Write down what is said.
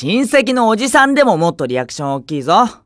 親戚のおじさんでももっとリアクション大きいぞ。